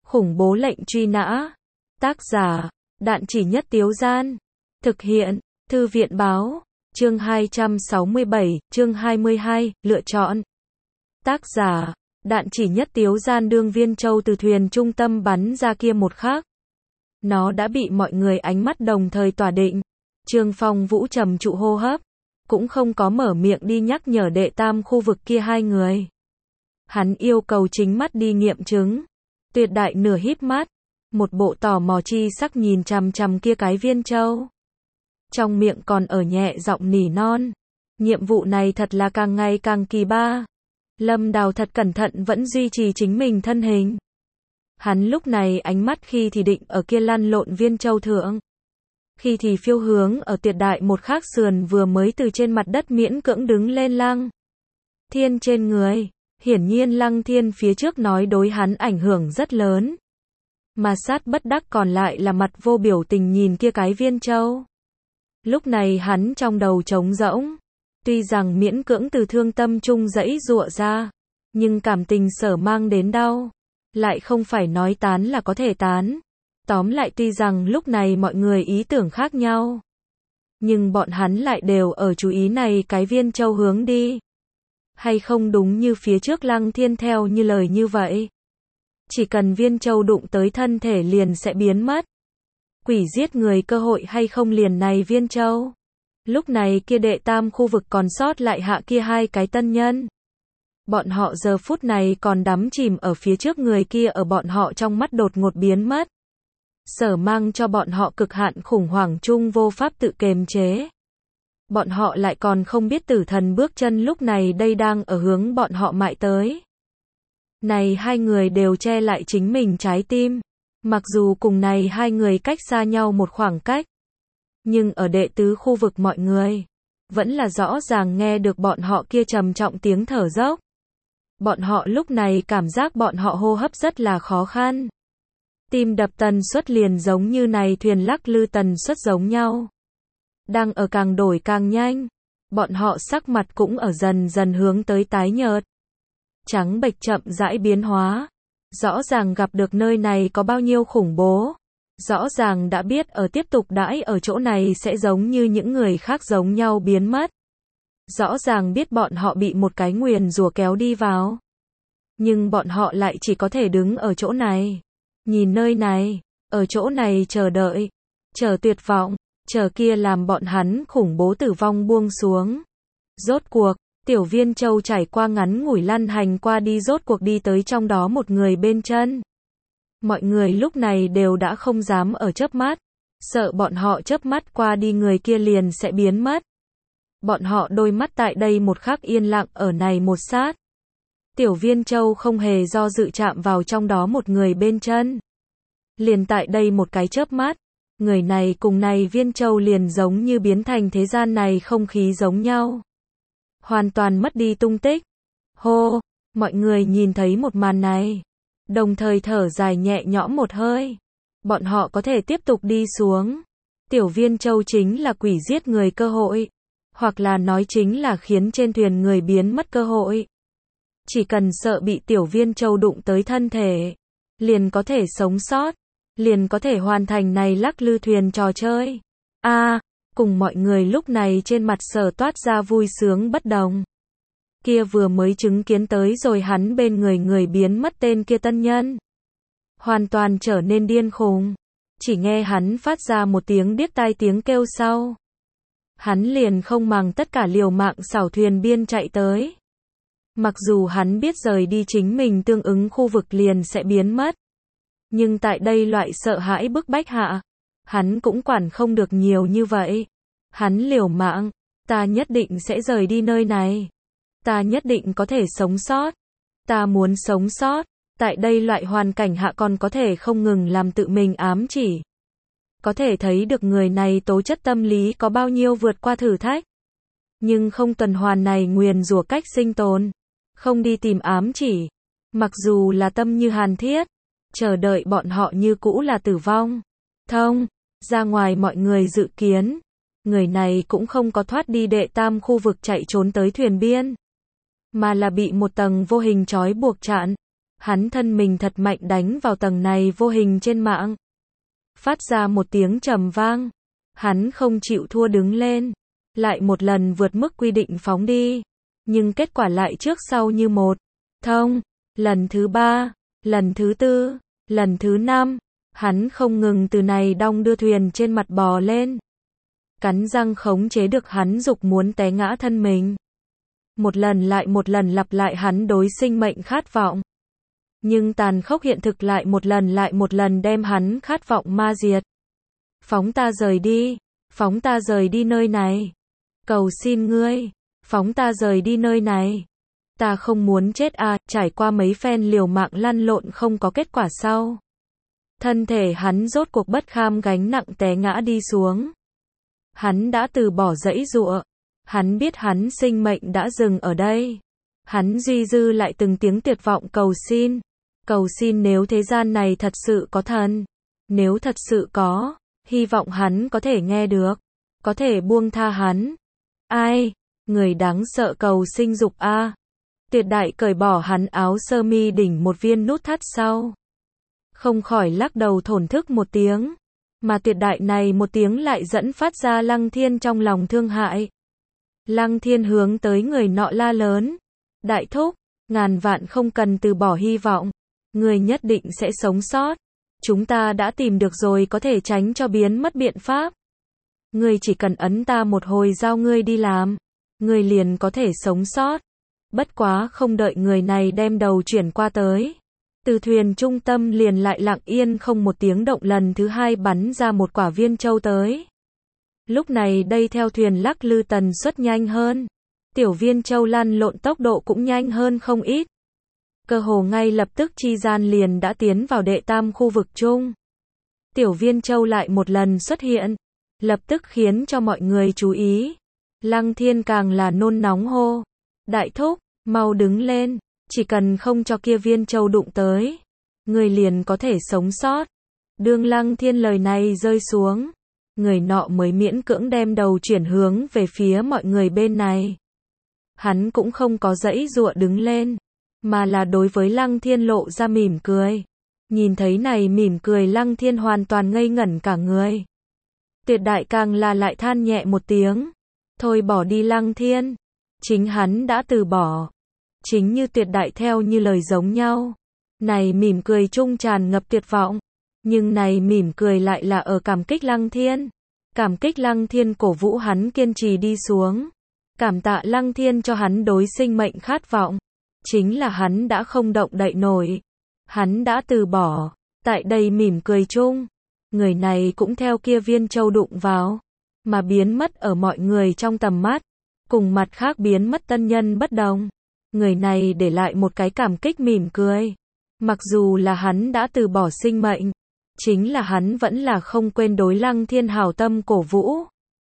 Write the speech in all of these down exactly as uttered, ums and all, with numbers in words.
Khủng bố lệnh truy nã. Tác giả, Đạn Chỉ Nhất Tiếu Gian. Thực hiện, Thư viện Báo. Chương hai trăm sáu mươi bảy, chương hai mươi hai, lựa chọn. Tác giả, Đạn Chỉ Nhất Tiếu Gian. Đương Viên Châu từ thuyền trung tâm bắn ra kia một khắc, nó đã bị mọi người ánh mắt đồng thời tỏa định. Trương Phong Vũ trầm trụ hô hấp, cũng không có mở miệng đi nhắc nhở đệ tam khu vực kia hai người. Hắn yêu cầu chính mắt đi nghiệm chứng. Tuyệt Đại nửa híp mắt, một bộ tò mò chi sắc nhìn chằm chằm kia cái Viên Châu. Trong miệng còn ở nhẹ giọng nỉ non. Nhiệm vụ này thật là càng ngày càng kỳ ba. Lâm Đào thật cẩn thận vẫn duy trì chính mình thân hình. Hắn lúc này ánh mắt khi thì định ở kia lăn lộn Viên Châu thượng, khi thì phiêu hướng ở Tuyệt Đại một khác sườn vừa mới từ trên mặt đất miễn cưỡng đứng lên Lăng Thiên trên người. Hiển nhiên Lăng Thiên phía trước nói đối hắn ảnh hưởng rất lớn. Mà sát bất đắc còn lại là mặt vô biểu tình nhìn kia cái Viên Châu. Lúc này hắn trong đầu trống rỗng. Tuy rằng miễn cưỡng từ thương tâm chung dẫy dụa ra, nhưng cảm tình sở mang đến đau, lại không phải nói tán là có thể tán. Tóm lại tuy rằng lúc này mọi người ý tưởng khác nhau, nhưng bọn hắn lại đều ở chú ý này cái Viên Châu hướng đi. Hay không đúng như phía trước Lăng Thiên theo như lời như vậy. Chỉ cần Viên Châu đụng tới thân thể liền sẽ biến mất. Quỷ giết người cơ hội hay không liền này Viên Châu. Lúc này kia đệ tam khu vực còn sót lại hạ kia hai cái tân nhân. Bọn họ giờ phút này còn đắm chìm ở phía trước người kia ở bọn họ trong mắt đột ngột biến mất. Sở mang cho bọn họ cực hạn khủng hoảng chung vô pháp tự kềm chế. Bọn họ lại còn không biết tử thần bước chân lúc này đây đang ở hướng bọn họ mại tới. Này hai người đều che lại chính mình trái tim. Mặc dù cùng này hai người cách xa nhau một khoảng cách, nhưng ở đệ tứ khu vực mọi người vẫn là rõ ràng nghe được bọn họ kia trầm trọng tiếng thở dốc. Bọn họ lúc này cảm giác bọn họ hô hấp rất là khó khăn. Tim đập tần suất liền giống như này thuyền lắc lư tần suất giống nhau. Đang ở càng đổi càng nhanh. Bọn họ sắc mặt cũng ở dần dần hướng tới tái nhợt. Trắng bệch chậm rãi biến hóa. Rõ ràng gặp được nơi này có bao nhiêu khủng bố. Rõ ràng đã biết ở tiếp tục đãi ở chỗ này sẽ giống như những người khác giống nhau biến mất. Rõ ràng biết bọn họ bị một cái nguyền rủa kéo đi vào. Nhưng bọn họ lại chỉ có thể đứng ở chỗ này. Nhìn nơi này, ở chỗ này chờ đợi, chờ tuyệt vọng, chờ kia làm bọn hắn khủng bố tử vong buông xuống. Rốt cuộc, tiểu Viên Châu trải qua ngắn ngủi lăn hành qua đi rốt cuộc đi tới trong đó một người bên chân. Mọi người lúc này đều đã không dám ở chớp mắt, sợ bọn họ chớp mắt qua đi người kia liền sẽ biến mất. Bọn họ đôi mắt tại đây một khắc yên lặng ở này một sát. Tiểu Viên Châu không hề do dự chạm vào trong đó một người bên chân. Liền tại đây một cái chớp mắt, người này cùng này Viên Châu liền giống như biến thành thế gian này không khí giống nhau. Hoàn toàn mất đi tung tích. Hô, mọi người nhìn thấy một màn này, đồng thời thở dài nhẹ nhõm một hơi. Bọn họ có thể tiếp tục đi xuống. Tiểu Viên Châu chính là quỷ giết người cơ hội, hoặc là nói chính là khiến trên thuyền người biến mất cơ hội. Chỉ cần sợ bị tiểu Viên Châu đụng tới thân thể, liền có thể sống sót, liền có thể hoàn thành này lắc lư thuyền trò chơi. A, à, cùng mọi người lúc này trên mặt sở toát ra vui sướng bất đồng. Kia vừa mới chứng kiến tới rồi hắn bên người người biến mất tên kia tân nhân. Hoàn toàn trở nên điên khùng. Chỉ nghe hắn phát ra một tiếng điếc tai tiếng kêu sau. Hắn liền không màng tất cả liều mạng xảo thuyền biên chạy tới. Mặc dù hắn biết rời đi chính mình tương ứng khu vực liền sẽ biến mất. Nhưng tại đây loại sợ hãi bức bách hạ, hắn cũng quản không được nhiều như vậy. Hắn liều mạng, ta nhất định sẽ rời đi nơi này. Ta nhất định có thể sống sót. Ta muốn sống sót. Tại đây loại hoàn cảnh hạ còn có thể không ngừng làm tự mình ám chỉ. Có thể thấy được người này tố chất tâm lý có bao nhiêu vượt qua thử thách. Nhưng không tuần hoàn này nguyền rủa cách sinh tồn. Không đi tìm ám chỉ. Mặc dù là tâm như hàn thiết, chờ đợi bọn họ như cũ là tử vong. Thông, ra ngoài mọi người dự kiến. Người này cũng không có thoát đi đệ tam khu vực chạy trốn tới thuyền biên. Mà là bị một tầng vô hình trói buộc chặn. Hắn thân mình thật mạnh đánh vào tầng này vô hình trên mạng. Phát ra một tiếng trầm vang. Hắn không chịu thua đứng lên. Lại một lần vượt mức quy định phóng đi. Nhưng kết quả lại trước sau như một. Thông. Lần thứ ba. Lần thứ tư. Lần thứ năm. Hắn không ngừng từ này đong đưa thuyền trên mặt bò lên. Cắn răng khống chế được hắn dục muốn té ngã thân mình. Một lần lại một lần lặp lại hắn đối sinh mệnh khát vọng. Nhưng tàn khốc hiện thực lại một lần lại một lần đem hắn khát vọng ma diệt. Phóng ta rời đi. Phóng ta rời đi nơi này. Cầu xin ngươi. Phóng ta rời đi nơi này. Ta không muốn chết à, trải qua mấy phen liều mạng lăn lộn không có kết quả sau. Thân thể hắn rốt cuộc bất kham gánh nặng té ngã đi xuống. Hắn đã từ bỏ giãy giụa. Hắn biết hắn sinh mệnh đã dừng ở đây. Hắn duy dư lại từng tiếng tuyệt vọng cầu xin. Cầu xin nếu thế gian này thật sự có thần. Nếu thật sự có, hy vọng hắn có thể nghe được. Có thể buông tha hắn. Ai? Người đáng sợ cầu sinh dục a. Tuyệt đại cởi bỏ hắn áo sơ mi đỉnh một viên nút thắt sau. Không khỏi lắc đầu thổn thức một tiếng. Mà tuyệt đại này một tiếng lại dẫn phát ra Lăng Thiên trong lòng thương hại. Lăng Thiên hướng tới người nọ la lớn. Đại thúc, ngàn vạn không cần từ bỏ hy vọng. Người nhất định sẽ sống sót. Chúng ta đã tìm được rồi có thể tránh cho biến mất biện pháp. Người chỉ cần ấn ta một hồi giao ngươi đi làm. Người liền có thể sống sót. Bất quá không đợi người này đem đầu chuyển qua tới. Từ thuyền trung tâm liền lại lặng yên không một tiếng động lần thứ hai bắn ra một quả viên châu tới. Lúc này đây theo thuyền lắc lư tần suất nhanh hơn. Tiểu viên châu lăn lộn tốc độ cũng nhanh hơn không ít. Cơ hồ ngay lập tức chi gian liền đã tiến vào đệ tam khu vực chung. Tiểu viên châu lại một lần xuất hiện. Lập tức khiến cho mọi người chú ý. Lăng Thiên càng là nôn nóng hô. Đại thúc, mau đứng lên. Chỉ cần không cho kia viên châu đụng tới. Người liền có thể sống sót. Đương Lăng Thiên lời này rơi xuống. Người nọ mới miễn cưỡng đem đầu chuyển hướng về phía mọi người bên này. Hắn cũng không có giãy giụa đứng lên. Mà là đối với Lăng Thiên lộ ra mỉm cười. Nhìn thấy này mỉm cười Lăng Thiên hoàn toàn ngây ngẩn cả người. Tuyệt đại càng là lại than nhẹ một tiếng. Thôi bỏ đi Lăng Thiên. Chính hắn đã từ bỏ. Chính như tuyệt đại theo như lời giống nhau. Này mỉm cười trung tràn ngập tuyệt vọng. Nhưng này mỉm cười lại là ở cảm kích Lăng Thiên. Cảm kích Lăng Thiên cổ vũ hắn kiên trì đi xuống. Cảm tạ Lăng Thiên cho hắn đối sinh mệnh khát vọng. Chính là hắn đã không động đậy nổi. Hắn đã từ bỏ. Tại đây mỉm cười chung. Người này cũng theo kia viên châu đụng vào. Mà biến mất ở mọi người trong tầm mắt. Cùng mặt khác biến mất tân nhân bất đồng. Người này để lại một cái cảm kích mỉm cười. Mặc dù là hắn đã từ bỏ sinh mệnh. Chính là hắn vẫn là không quên đối Lăng Thiên hảo tâm cổ vũ.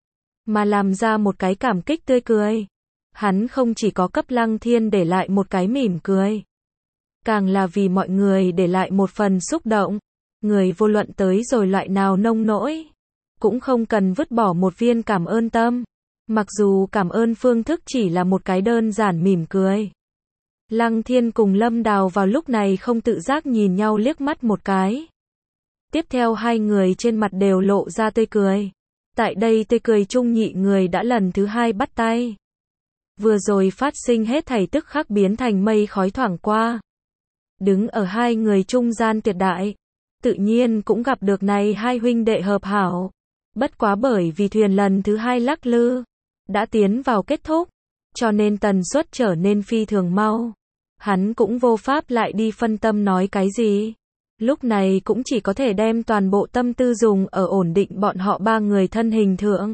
Mà làm ra một cái cảm kích tươi cười. Hắn không chỉ có cấp Lăng Thiên để lại một cái mỉm cười. Càng là vì mọi người để lại một phần xúc động. Người vô luận tới rồi loại nào nông nỗi. Cũng không cần vứt bỏ một viên cảm ơn tâm. Mặc dù cảm ơn phương thức chỉ là một cái đơn giản mỉm cười. Lăng Thiên cùng Lâm Đào vào lúc này không tự giác nhìn nhau liếc mắt một cái. Tiếp theo hai người trên mặt đều lộ ra tươi cười. Tại đây tươi cười chung nhị người đã lần thứ hai bắt tay. Vừa rồi phát sinh hết thảy tức khắc biến thành mây khói thoảng qua. Đứng ở hai người trung gian tuyệt đại. Tự nhiên cũng gặp được này hai huynh đệ hợp hảo. Bất quá bởi vì thuyền lần thứ hai lắc lư. Đã tiến vào kết thúc. Cho nên tần suất trở nên phi thường mau. Hắn cũng vô pháp lại đi phân tâm nói cái gì. Lúc này cũng chỉ có thể đem toàn bộ tâm tư dùng ở ổn định bọn họ ba người thân hình thượng.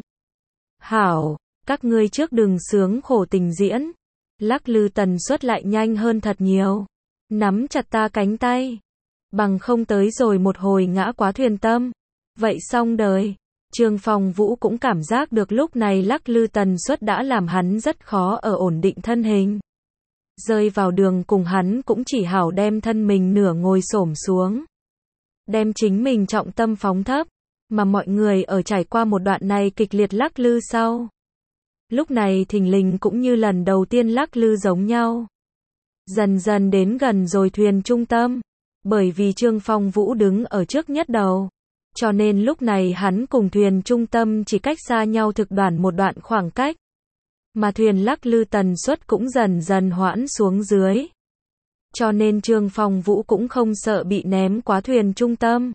Hảo, các ngươi trước đừng sướng khổ tình diễn. Lắc lư tần suất lại nhanh hơn thật nhiều. Nắm chặt ta cánh tay. Bằng không tới rồi một hồi ngã quá thuyền tâm. Vậy xong đời. Trương Phong Vũ cũng cảm giác được lúc này lắc lư tần suất đã làm hắn rất khó ở ổn định thân hình. Rơi vào đường cùng hắn cũng chỉ hảo đem thân mình nửa ngồi xổm xuống. Đem chính mình trọng tâm phóng thấp. Mà mọi người ở trải qua một đoạn này kịch liệt lắc lư sau. Lúc này thình lình cũng như lần đầu tiên lắc lư giống nhau. Dần dần đến gần rồi thuyền trung tâm. Bởi vì Trương Phong Vũ đứng ở trước nhất đầu, cho nên lúc này hắn cùng thuyền trung tâm chỉ cách xa nhau thực đoạn một đoạn khoảng cách. Mà thuyền lắc lư tần suất cũng dần dần hoãn xuống dưới. Cho nên Trương Phong Vũ cũng không sợ bị ném quá thuyền trung tâm.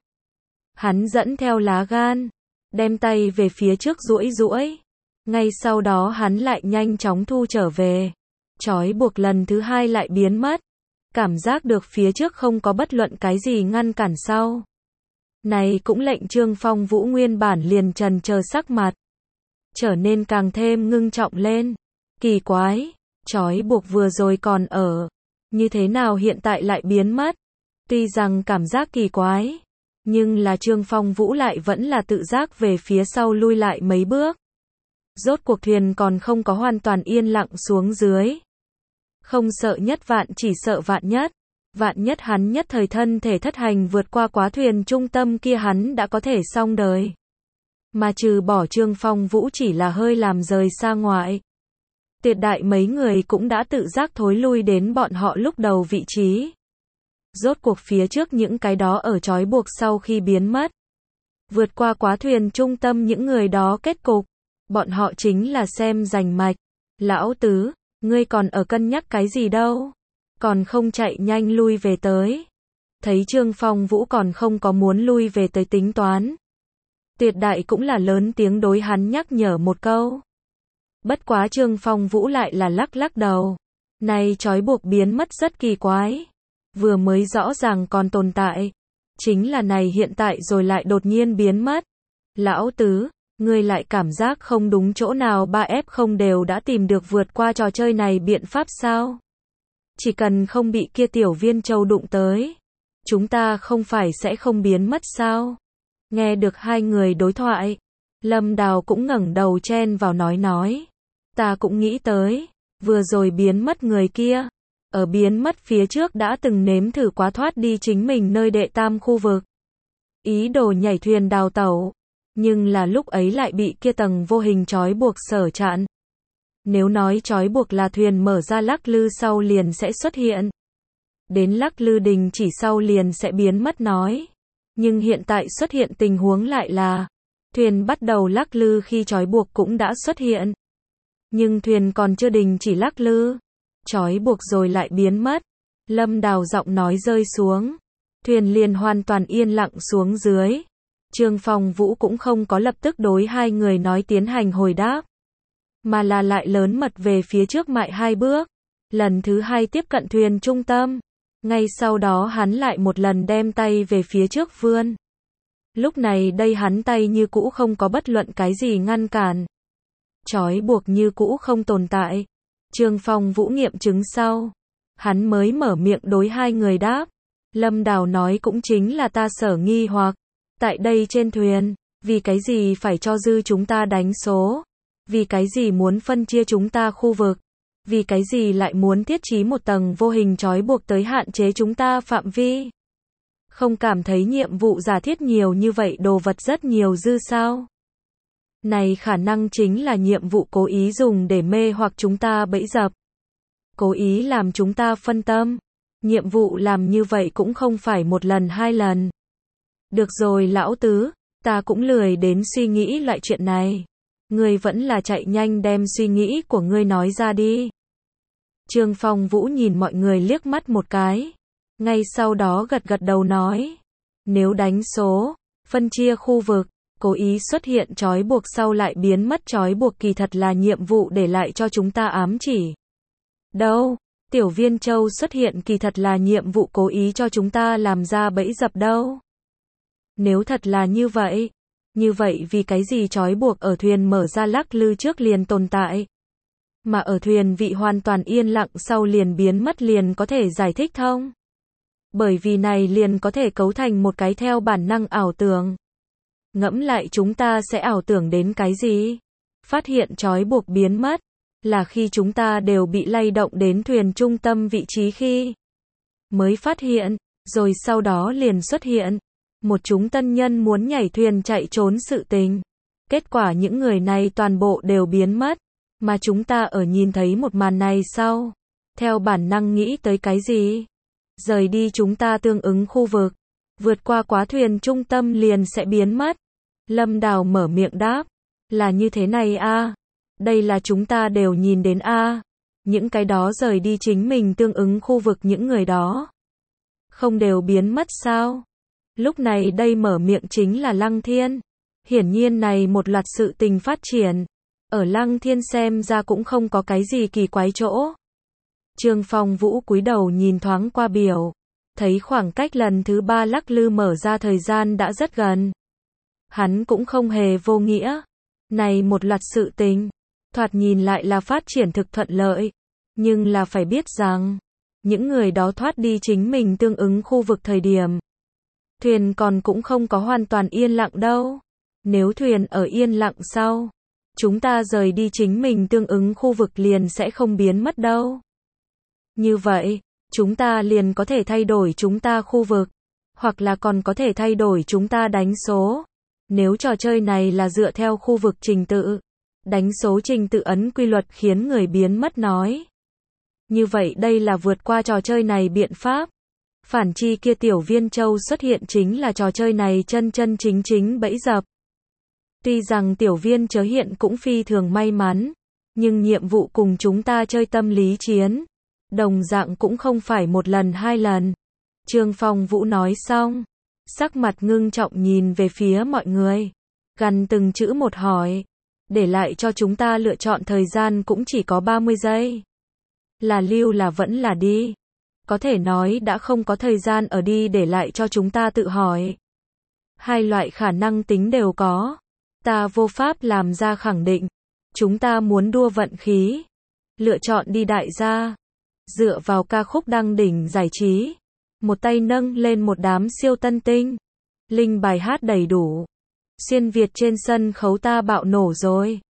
Hắn dẫn theo lá gan, đem tay về phía trước duỗi duỗi. Ngay sau đó hắn lại nhanh chóng thu trở về. Trói buộc lần thứ hai lại biến mất. Cảm giác được phía trước không có bất luận cái gì ngăn cản sau. Này cũng lệnh Trương Phong Vũ nguyên bản liền trần chờ sắc mặt, trở nên càng thêm ngưng trọng lên. Kỳ quái, trói buộc vừa rồi còn ở, như thế nào hiện tại lại biến mất? Tuy rằng cảm giác kỳ quái, nhưng là Trương Phong Vũ lại vẫn là tự giác về phía sau lui lại mấy bước. Rốt cuộc thuyền còn không có hoàn toàn yên lặng xuống dưới. Không sợ nhất vạn chỉ sợ vạn nhất. Vạn nhất hắn nhất thời thân thể thất hành vượt qua quá thuyền trung tâm kia hắn đã có thể xong đời. Mà trừ bỏ Trương Phong Vũ chỉ là hơi làm rời xa ngoại. Tuyệt đại mấy người cũng đã tự giác thối lui đến bọn họ lúc đầu vị trí. Rốt cuộc phía trước những cái đó ở trói buộc sau khi biến mất. Vượt qua quá thuyền trung tâm những người đó kết cục. Bọn họ chính là xem rành mạch. Lão tứ, ngươi còn ở cân nhắc cái gì đâu? Còn không chạy nhanh lui về tới. Thấy Trương Phong Vũ còn không có muốn lui về tới tính toán. Tuyệt đại cũng là lớn tiếng đối hắn nhắc nhở một câu. Bất quá Trương Phong Vũ lại là lắc lắc đầu. Này trói buộc biến mất rất kỳ quái. Vừa mới rõ ràng còn tồn tại. Chính là này hiện tại rồi lại đột nhiên biến mất. Lão tứ, ngươi lại cảm giác không đúng chỗ nào ba ép không đều đã tìm được vượt qua trò chơi này biện pháp sao? Chỉ cần không bị kia tiểu viên châu đụng tới, chúng ta không phải sẽ không biến mất sao? Nghe được hai người đối thoại, Lâm Đào cũng ngẩng đầu chen vào nói nói. Ta cũng nghĩ tới, vừa rồi biến mất người kia, ở biến mất phía trước đã từng nếm thử quá thoát đi chính mình nơi đệ tam khu vực. Ý đồ nhảy thuyền đào tẩu, nhưng là lúc ấy lại bị kia tầng vô hình trói buộc sở chặn. Nếu nói trói buộc là thuyền mở ra lắc lư sau liền sẽ xuất hiện. Đến lắc lư đình chỉ sau liền sẽ biến mất nói. Nhưng hiện tại xuất hiện tình huống lại là thuyền bắt đầu lắc lư khi trói buộc cũng đã xuất hiện. Nhưng thuyền còn chưa đình chỉ lắc lư. Trói buộc rồi lại biến mất. Lâm Đào giọng nói rơi xuống. Thuyền liền hoàn toàn yên lặng xuống dưới. Trương Phong Vũ cũng không có lập tức đối hai người nói tiến hành hồi đáp. Mà là lại lớn mật về phía trước mại hai bước. Lần thứ hai tiếp cận thuyền trung tâm. Ngay sau đó hắn lại một lần đem tay về phía trước vươn. Lúc này đây hắn tay như cũ không có bất luận cái gì ngăn cản. Trói buộc như cũ không tồn tại. Trương Phong Vũ nghiệm chứng sau. Hắn mới mở miệng đối hai người đáp. Lâm Đào nói cũng chính là ta sở nghi hoặc. Tại đây trên thuyền, vì cái gì phải cho dư chúng ta đánh số? Vì cái gì muốn phân chia chúng ta khu vực? Vì cái gì lại muốn thiết trí một tầng vô hình trói buộc tới hạn chế chúng ta phạm vi? Không cảm thấy nhiệm vụ giả thiết nhiều như vậy đồ vật rất nhiều dư sao? Này khả năng chính là nhiệm vụ cố ý dùng để mê hoặc chúng ta bẫy dập. Cố ý làm chúng ta phân tâm. Nhiệm vụ làm như vậy cũng không phải một lần hai lần. Được rồi lão tứ, ta cũng lười đến suy nghĩ loại chuyện này. Ngươi vẫn là chạy nhanh đem suy nghĩ của ngươi nói ra đi. Trương Phong Vũ nhìn mọi người liếc mắt một cái. Ngay sau đó gật gật đầu nói. Nếu đánh số, phân chia khu vực, cố ý xuất hiện trói buộc sau lại biến mất trói buộc kỳ thật là nhiệm vụ để lại cho chúng ta ám chỉ. Đâu, tiểu viên châu xuất hiện kỳ thật là nhiệm vụ cố ý cho chúng ta làm ra bẫy dập đâu. Nếu thật là như vậy, như vậy vì cái gì trói buộc ở thuyền mở ra lắc lư trước liền tồn tại, mà ở thuyền vị hoàn toàn yên lặng sau liền biến mất liền có thể giải thích thông. Bởi vì này liền có thể cấu thành một cái theo bản năng ảo tưởng. Ngẫm lại chúng ta sẽ ảo tưởng đến cái gì? Phát hiện trói buộc biến mất, là khi chúng ta đều bị lay động đến thuyền trung tâm vị trí khi mới phát hiện, rồi sau đó liền xuất hiện. Một chúng tân nhân muốn nhảy thuyền chạy trốn sự tình. Kết quả những người này toàn bộ đều biến mất. Mà chúng ta ở nhìn thấy một màn này sau. theo bản năng nghĩ tới cái gì? Rời đi chúng ta tương ứng khu vực, vượt qua quá thuyền trung tâm liền sẽ biến mất. Lâm Đào mở miệng đáp, là như thế này a, đây là chúng ta đều nhìn đến a, những cái đó rời đi chính mình tương ứng khu vực những người đó. Không đều biến mất sao? Lúc này đây mở miệng chính là Lăng Thiên. Hiển nhiên này một loạt sự tình phát triển, ở Lăng Thiên xem ra cũng không có cái gì kỳ quái chỗ. Trương Phong Vũ cúi đầu nhìn thoáng qua biểu, thấy khoảng cách lần thứ ba lắc lư mở ra thời gian đã rất gần. Hắn cũng không hề vô nghĩa. Này một loạt sự tình, thoạt nhìn lại là phát triển thực thuận lợi, nhưng là phải biết rằng, những người đó thoát đi chính mình tương ứng khu vực thời điểm, thuyền còn cũng không có hoàn toàn yên lặng đâu. Nếu thuyền ở yên lặng sau, chúng ta rời đi chính mình tương ứng khu vực liền sẽ không biến mất đâu. Như vậy, chúng ta liền có thể thay đổi chúng ta khu vực, hoặc là còn có thể thay đổi chúng ta đánh số. Nếu trò chơi này là dựa theo khu vực trình tự, đánh số trình tự ấn quy luật khiến người biến mất nói. Như vậy đây là vượt qua trò chơi này biện pháp. Phản chi kia tiểu viên châu xuất hiện chính là trò chơi này chân chân chính chính bẫy dập. Tuy rằng tiểu viên chớ hiện cũng phi thường may mắn, nhưng nhiệm vụ cùng chúng ta chơi tâm lý chiến, đồng dạng cũng không phải một lần hai lần. Trương Phong Vũ nói xong, sắc mặt ngưng trọng nhìn về phía mọi người, gần từng chữ một hỏi, để lại cho chúng ta lựa chọn thời gian cũng chỉ có ba mươi giây. Là lưu là vẫn là đi. Có thể nói đã không có thời gian ở đi để lại cho chúng ta tự hỏi. Hai loại khả năng tính đều có. Ta vô pháp làm ra khẳng định. Chúng ta muốn đua vận khí. Lựa chọn đi đại gia. Dựa vào ca khúc đăng đỉnh giải trí. Một tay nâng lên một đám siêu tân tinh. Linh bài hát đầy đủ. Xuyên Việt trên sân khấu ta bạo nổ rồi.